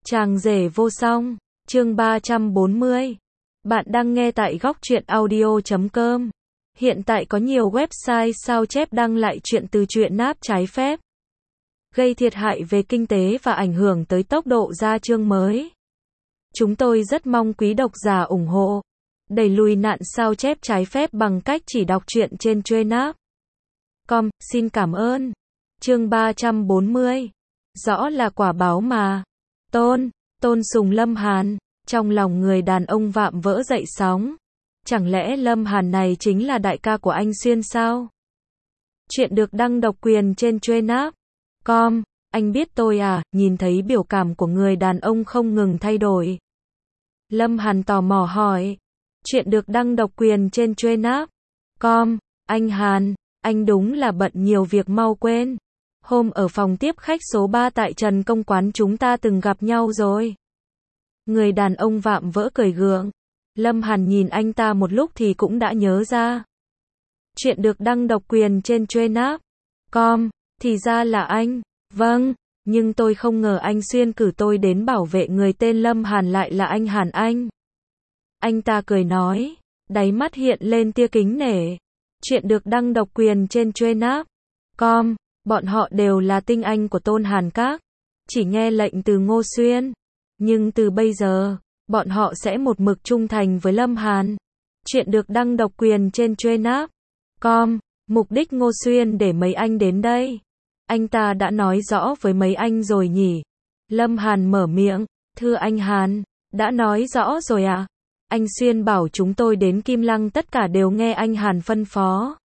Chàng rể vô song, chương 340. Bạn đang nghe tại góc truyện audio.com. Hiện tại có nhiều website sao chép đăng lại chuyện từ truyện náp trái phép, gây thiệt hại về kinh tế và ảnh hưởng tới tốc độ ra chương mới. Chúng tôi rất mong quý độc giả ủng hộ, đẩy lùi nạn sao chép trái phép bằng cách chỉ đọc truyện trên truyện.com. Xin cảm ơn. Chương 340. Rõ là quả báo mà. Tôn sùng Lâm Hàn. Trong lòng người đàn ông vạm vỡ dậy sóng. Chẳng lẽ Lâm Hàn này chính là đại ca của anh Xuyên sao? Chuyện được đăng độc quyền trên truyện.com. Anh biết tôi à? Nhìn thấy biểu cảm của người đàn ông không ngừng thay đổi, Lâm Hàn tò mò hỏi. Chuyện được đăng độc quyền trên truyện.com. Anh Hàn, anh đúng là bận nhiều việc mau quên. Hôm ở phòng tiếp khách số 3 tại Trần Công Quán chúng ta từng gặp nhau rồi. Người đàn ông vạm vỡ cười gượng. Lâm Hàn nhìn anh ta một lúc thì cũng đã nhớ ra. Chuyện được đăng độc quyền trên truyện.com. Thì ra là anh. Vâng, nhưng tôi không ngờ anh Xuyên cử tôi đến bảo vệ người tên Lâm Hàn lại là anh Hàn anh. Anh ta cười nói, đáy mắt hiện lên tia kính nể. Chuyện được đăng độc quyền trên truyện.com. Bọn họ đều là tinh anh của Tôn Hàn Các, chỉ nghe lệnh từ Ngô Xuyên. Nhưng từ bây giờ, bọn họ sẽ một mực trung thành với Lâm Hàn. Chuyện được đăng độc quyền trên truyện.com. Mục đích Ngô Xuyên để mấy anh đến đây, anh ta đã nói rõ với mấy anh rồi nhỉ? Lâm Hàn mở miệng, thưa anh Hàn, đã nói rõ rồi à? Anh Xuyên bảo chúng tôi đến Kim Lăng tất cả đều nghe anh Hàn phân phó,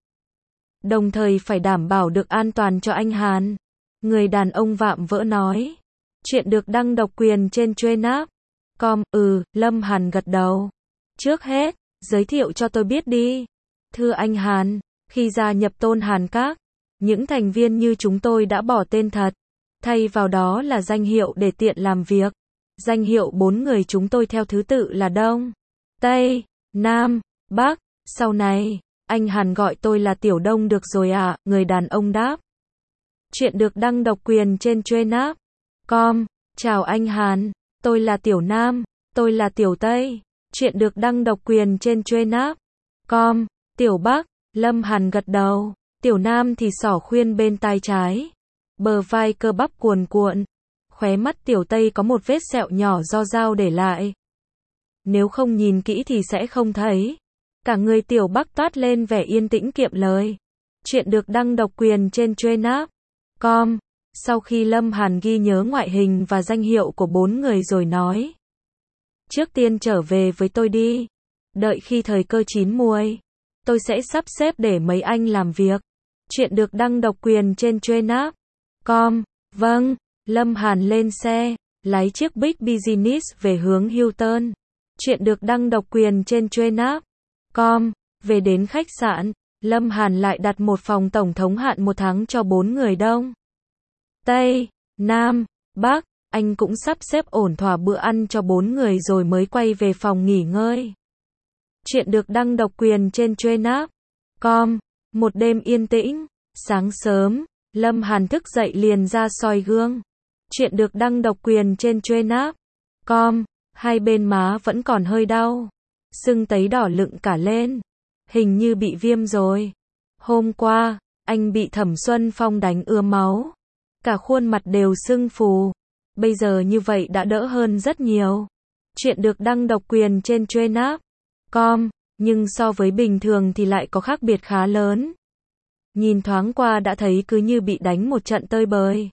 đồng thời phải đảm bảo được an toàn cho anh Hàn. Người đàn ông vạm vỡ nói. Chuyện được đăng độc quyền trên truyện.com. Lâm Hàn gật đầu. Trước hết, giới thiệu cho tôi biết đi. Thưa anh Hàn, khi gia nhập Tôn Hàn Các, những thành viên như chúng tôi đã bỏ tên thật, thay vào đó là danh hiệu để tiện làm việc. Danh hiệu 4 người chúng tôi theo thứ tự là Đông, Tây, Nam, Bắc. Sau này, anh Hàn gọi tôi là Tiểu Đông được rồi ạ, người đàn ông đáp. Chuyện được đăng độc quyền trên truyện.com. Chào anh Hàn, tôi là Tiểu Nam, tôi là Tiểu Tây. Chuyện được đăng độc quyền trên truyện.com. Tiểu Bắc. Lâm Hàn gật đầu. Tiểu Nam thì xỏ khuyên bên tai trái, bờ vai cơ bắp cuồn cuộn. Khóe mắt Tiểu Tây có một vết sẹo nhỏ do dao để lại, nếu không nhìn kỹ thì sẽ không thấy. Cả người Tiểu Bắc toát lên vẻ yên tĩnh kiệm lời. Chuyện được đăng độc quyền trên truyện.com. Sau khi Lâm Hàn ghi nhớ ngoại hình và danh hiệu của 4 người rồi nói. Trước tiên trở về với tôi đi. Đợi khi thời cơ chín muồi, tôi sẽ sắp xếp để mấy anh làm việc. Chuyện được đăng độc quyền trên truyện.com. Vâng, Lâm Hàn lên xe, lái chiếc Big Business về hướng Hilton. Chuyện được đăng độc quyền trên truyện.com. Về đến khách sạn, Lâm Hàn lại đặt một phòng tổng thống hạn 1 tháng cho 4 người Đông, Tây, Nam, Bắc. Anh cũng sắp xếp ổn thỏa bữa ăn cho 4 người rồi mới quay về phòng nghỉ ngơi. Chuyện được đăng độc quyền trên truyện.com. Một đêm yên tĩnh, sáng sớm, Lâm Hàn thức dậy liền ra soi gương. Chuyện được đăng độc quyền trên truyện.com. Hai bên má vẫn còn hơi đau, sưng tấy đỏ lựng cả lên, hình như bị viêm rồi. Hôm qua, anh bị Thẩm Xuân Phong đánh ưa máu, cả khuôn mặt đều sưng phù. Bây giờ như vậy đã đỡ hơn rất nhiều. Chuyện được đăng độc quyền trên truyện.com. Nhưng so với bình thường thì lại có khác biệt khá lớn. Nhìn thoáng qua đã thấy cứ như bị đánh một trận tơi bời.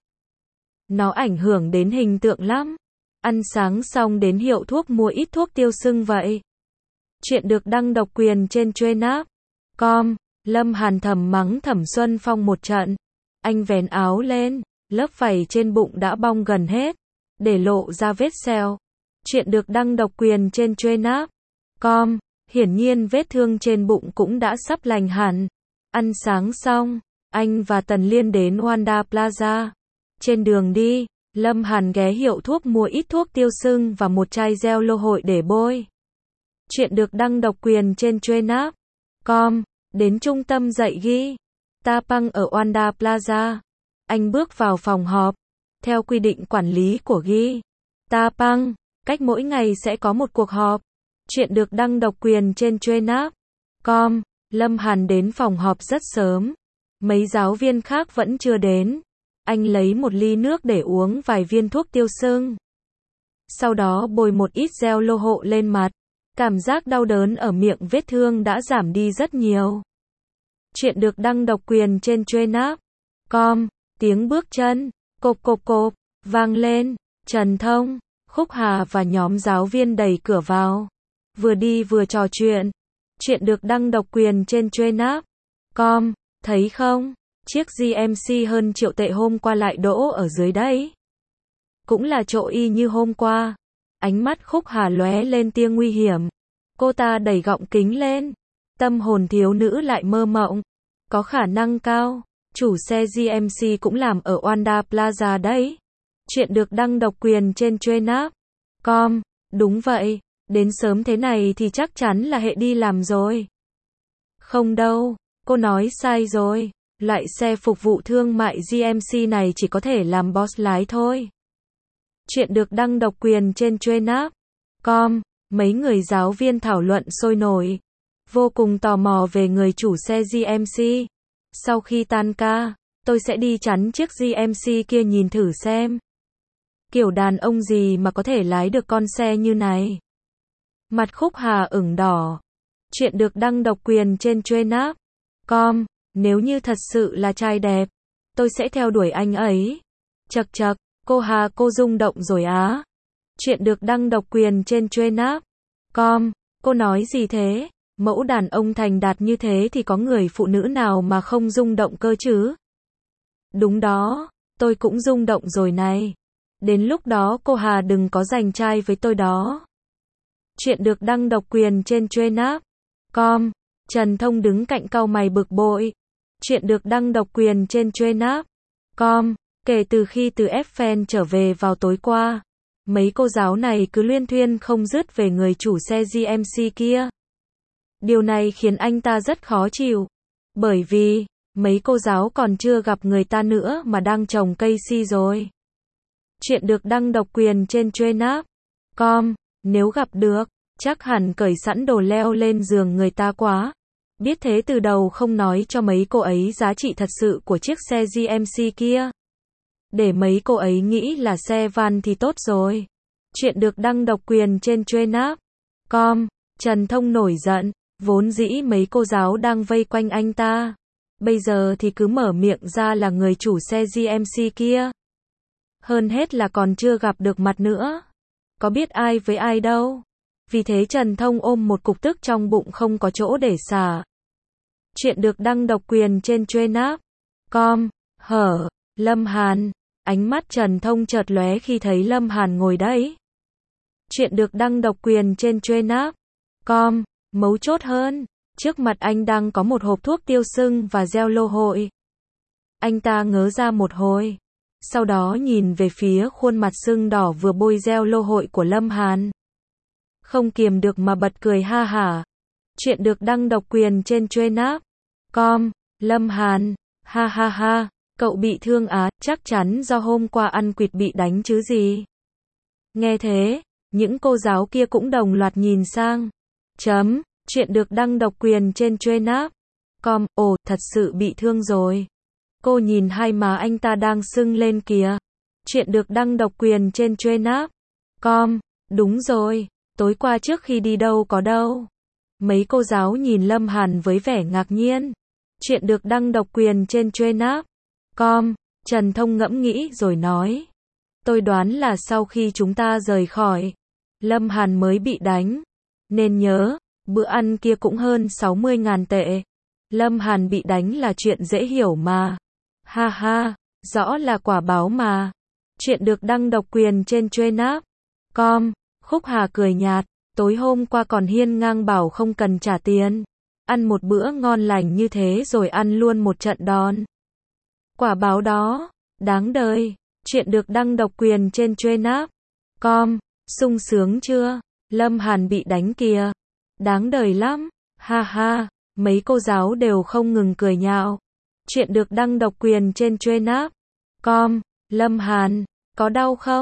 Nó ảnh hưởng đến hình tượng lắm. Ăn sáng xong đến hiệu thuốc mua ít thuốc tiêu sưng vậy. Chuyện được đăng độc quyền trên truyện.com. Lâm Hàn thầm mắng Thẩm Xuân Phong một trận. Anh vén áo lên, lớp vảy trên bụng đã bong gần hết, để lộ ra vết sẹo. Chuyện được đăng độc quyền trên truyện.com. Hiển nhiên vết thương trên bụng cũng đã sắp lành hẳn. Ăn sáng xong, anh và Tần Liên đến Wanda Plaza. Trên đường đi, Lâm Hàn ghé hiệu thuốc mua ít thuốc tiêu sưng và một chai gel lô hội để bôi. Chuyện được đăng độc quyền trên truyện.com. Đến trung tâm dạy ghi Tapang ở Wanda Plaza. Anh bước vào phòng họp. Theo quy định quản lý của ghi Ta Păng, cách mỗi ngày sẽ có một cuộc họp. Chuyện được đăng độc quyền trên Truyện.com. Lâm Hàn đến phòng họp rất sớm. Mấy giáo viên khác vẫn chưa đến. Anh lấy một ly nước để uống vài viên thuốc tiêu sưng. Sau đó bôi một ít gel lô hộ lên mặt. Cảm giác đau đớn ở miệng vết thương đã giảm đi rất nhiều. Chuyện được đăng độc quyền trên Truyện.com. Tiếng bước chân, cộp cộp cộp, vang lên. Trần Thông, Khúc Hà và nhóm giáo viên đẩy cửa vào. Vừa đi vừa trò chuyện. Chuyện được đăng độc quyền trên Truyện.com. Thấy không? Chiếc GMC hơn triệu tệ hôm qua lại đỗ ở dưới đấy. Cũng là chỗ y như hôm qua. Ánh mắt Khúc Hà lóe lên tia nguy hiểm. Cô ta đẩy gọng kính lên. Tâm hồn thiếu nữ lại mơ mộng. Có khả năng cao. Chủ xe GMC cũng làm ở Wanda Plaza đấy. Chuyện được đăng độc quyền trên Truyện.com. Đúng vậy. Đến sớm thế này thì chắc chắn là hệ đi làm rồi. Không đâu. Cô nói sai rồi. Loại xe phục vụ thương mại GMC này chỉ có thể làm boss lái thôi. Chuyện được đăng độc quyền trên Truyện.com. Mấy người giáo viên thảo luận sôi nổi. Vô cùng tò mò về người chủ xe GMC. Sau khi tan ca, tôi sẽ đi chắn chiếc GMC kia nhìn thử xem. Kiểu đàn ông gì mà có thể lái được con xe như này. Mặt Khúc Hà ửng đỏ. Chuyện được đăng độc quyền trên Truyện.com. Nếu như thật sự là trai đẹp, tôi sẽ theo đuổi anh ấy. Chậc chậc, cô Hà cô rung động rồi á. Chuyện được đăng độc quyền trên Truyện.com. Cô nói gì thế? Mẫu đàn ông thành đạt như thế thì có người phụ nữ nào mà không rung động cơ chứ? Đúng đó, tôi cũng rung động rồi này. Đến lúc đó cô Hà đừng có giành trai với tôi đó. Chuyện được đăng độc quyền trên Truyện.com. Trần Thông đứng cạnh cau mày bực bội. Chuyện được đăng độc quyền trên Truyện.com. Kể từ khi từ Eiffel trở về vào tối qua, mấy cô giáo này cứ luyên thuyên không dứt về người chủ xe GMC kia. Điều này khiến anh ta rất khó chịu. Bởi vì, mấy cô giáo còn chưa gặp người ta nữa mà đang trồng cây si rồi. Chuyện được đăng độc quyền trên Truyện.com. Nếu gặp được, chắc hẳn cởi sẵn đồ leo lên giường người ta quá. Biết thế từ đầu không nói cho mấy cô ấy giá trị thật sự của chiếc xe GMC kia. Để mấy cô ấy nghĩ là xe van thì tốt rồi. Chuyện được đăng độc quyền trên Truyện.com. Trần Thông nổi giận. Vốn dĩ mấy cô giáo đang vây quanh anh ta. Bây giờ thì cứ mở miệng ra là người chủ xe GMC kia. Hơn hết là còn chưa gặp được mặt nữa. Có biết ai với ai đâu. Vì thế Trần Thông ôm một cục tức trong bụng không có chỗ để xả. Chuyện được đăng độc quyền trên Truyện.com. Hở, Lâm Hàn. Ánh mắt Trần Thông chợt lóe khi thấy Lâm Hàn ngồi đấy. Chuyện được đăng độc quyền trên Truyện.com. Mấu chốt hơn, trước mặt anh đang có một hộp thuốc tiêu sưng và gel lô hội. Anh ta ngớ ra một hồi. Sau đó nhìn về phía khuôn mặt sưng đỏ vừa bôi gel lô hội của Lâm Hàn. Không kiềm được mà bật cười ha hả. Chuyện được đăng độc quyền trên Truyện.com. Lâm Hàn, ha ha ha, cậu bị thương á, chắc chắn do hôm qua ăn quỵt bị đánh chứ gì. Nghe thế, những cô giáo kia cũng đồng loạt nhìn sang. Chuyện được đăng độc quyền trên Truyện.com. Ồ, thật sự bị thương rồi. Cô nhìn hai má anh ta đang sưng lên kìa. Chuyện được đăng độc quyền trên Truyện.com. Đúng rồi, tối qua trước khi đi đâu có đâu. Mấy cô giáo nhìn Lâm Hàn với vẻ ngạc nhiên. Chuyện được đăng độc quyền trên Truyện.com. Trần Thông ngẫm nghĩ rồi nói. Tôi đoán là sau khi chúng ta rời khỏi, Lâm Hàn mới bị đánh. Nên nhớ, bữa ăn kia cũng hơn 60.000 tệ. Lâm Hàn bị đánh là chuyện dễ hiểu mà. Ha ha, rõ là quả báo mà. Chuyện được đăng độc quyền trên Truyện.com. Khúc Hà cười nhạt. Tối hôm qua còn hiên ngang bảo không cần trả tiền. Ăn một bữa ngon lành như thế rồi ăn luôn một trận đòn. Quả báo đó, đáng đời. Chuyện được đăng độc quyền trên Truyện.com. Sung sướng chưa? Lâm Hàn bị đánh kìa. Đáng đời lắm. Ha ha, mấy cô giáo đều không ngừng cười nhạo. Chuyện được đăng độc quyền trên Truyện.com. Lâm Hàn, có đau không?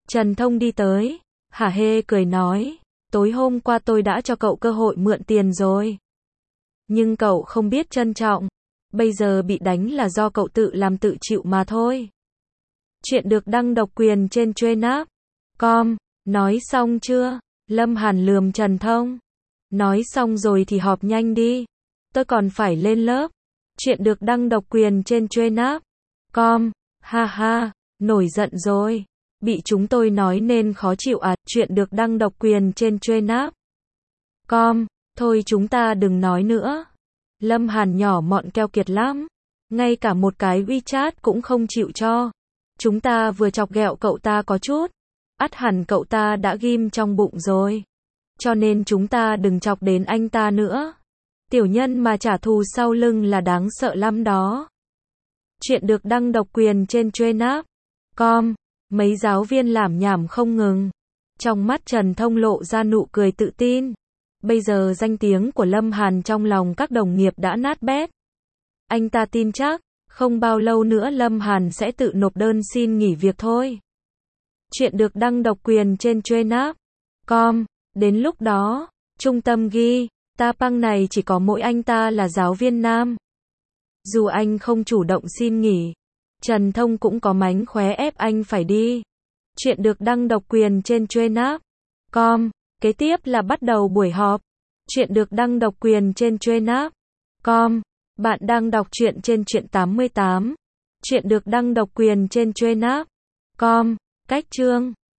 Trần Thông đi tới, hả hê cười nói, tối hôm qua tôi đã cho cậu cơ hội mượn tiền rồi. Nhưng cậu không biết trân trọng, bây giờ bị đánh là do cậu tự làm tự chịu mà thôi. Chuyện được đăng độc quyền trên Truyện.com. Nói xong chưa? Lâm Hàn lườm Trần Thông. Nói xong rồi thì họp nhanh đi. Tôi còn phải lên lớp. Chuyện được đăng độc quyền trên Truyện.com. Ha ha, nổi giận rồi. Bị chúng tôi nói nên khó chịu à? Chuyện được đăng độc quyền trên Truyện.com. Thôi chúng ta đừng nói nữa. Lâm Hàn nhỏ mọn keo kiệt lắm. Ngay cả một cái WeChat cũng không chịu cho. Chúng ta vừa chọc ghẹo cậu ta có chút. Ắt hẳn cậu ta đã ghim trong bụng rồi. Cho nên chúng ta đừng chọc đến anh ta nữa. Tiểu nhân mà trả thù sau lưng là đáng sợ lắm đó. Chuyện được đăng độc quyền trên Truyện.com. Mấy giáo viên lảm nhảm không ngừng. Trong mắt Trần Thông lộ ra nụ cười tự tin. Bây giờ danh tiếng của Lâm Hàn trong lòng các đồng nghiệp đã nát bét. Anh ta tin chắc, không bao lâu nữa Lâm Hàn sẽ tự nộp đơn xin nghỉ việc thôi. Chuyện được đăng độc quyền trên Truyện.com. Đến lúc đó, trung tâm ghi, ta Păng này chỉ có mỗi anh ta là giáo viên nam. Dù anh không chủ động xin nghỉ, Trần Thông cũng có mánh khóe ép anh phải đi. Chuyện được đăng độc quyền trên Truyện.com. Kế tiếp là bắt đầu buổi họp. Chuyện được đăng độc quyền trên Truyện.com. Bạn đang đọc truyện trên Truyện 88. Chuyện được đăng độc quyền trên Truyện.com. Cách chương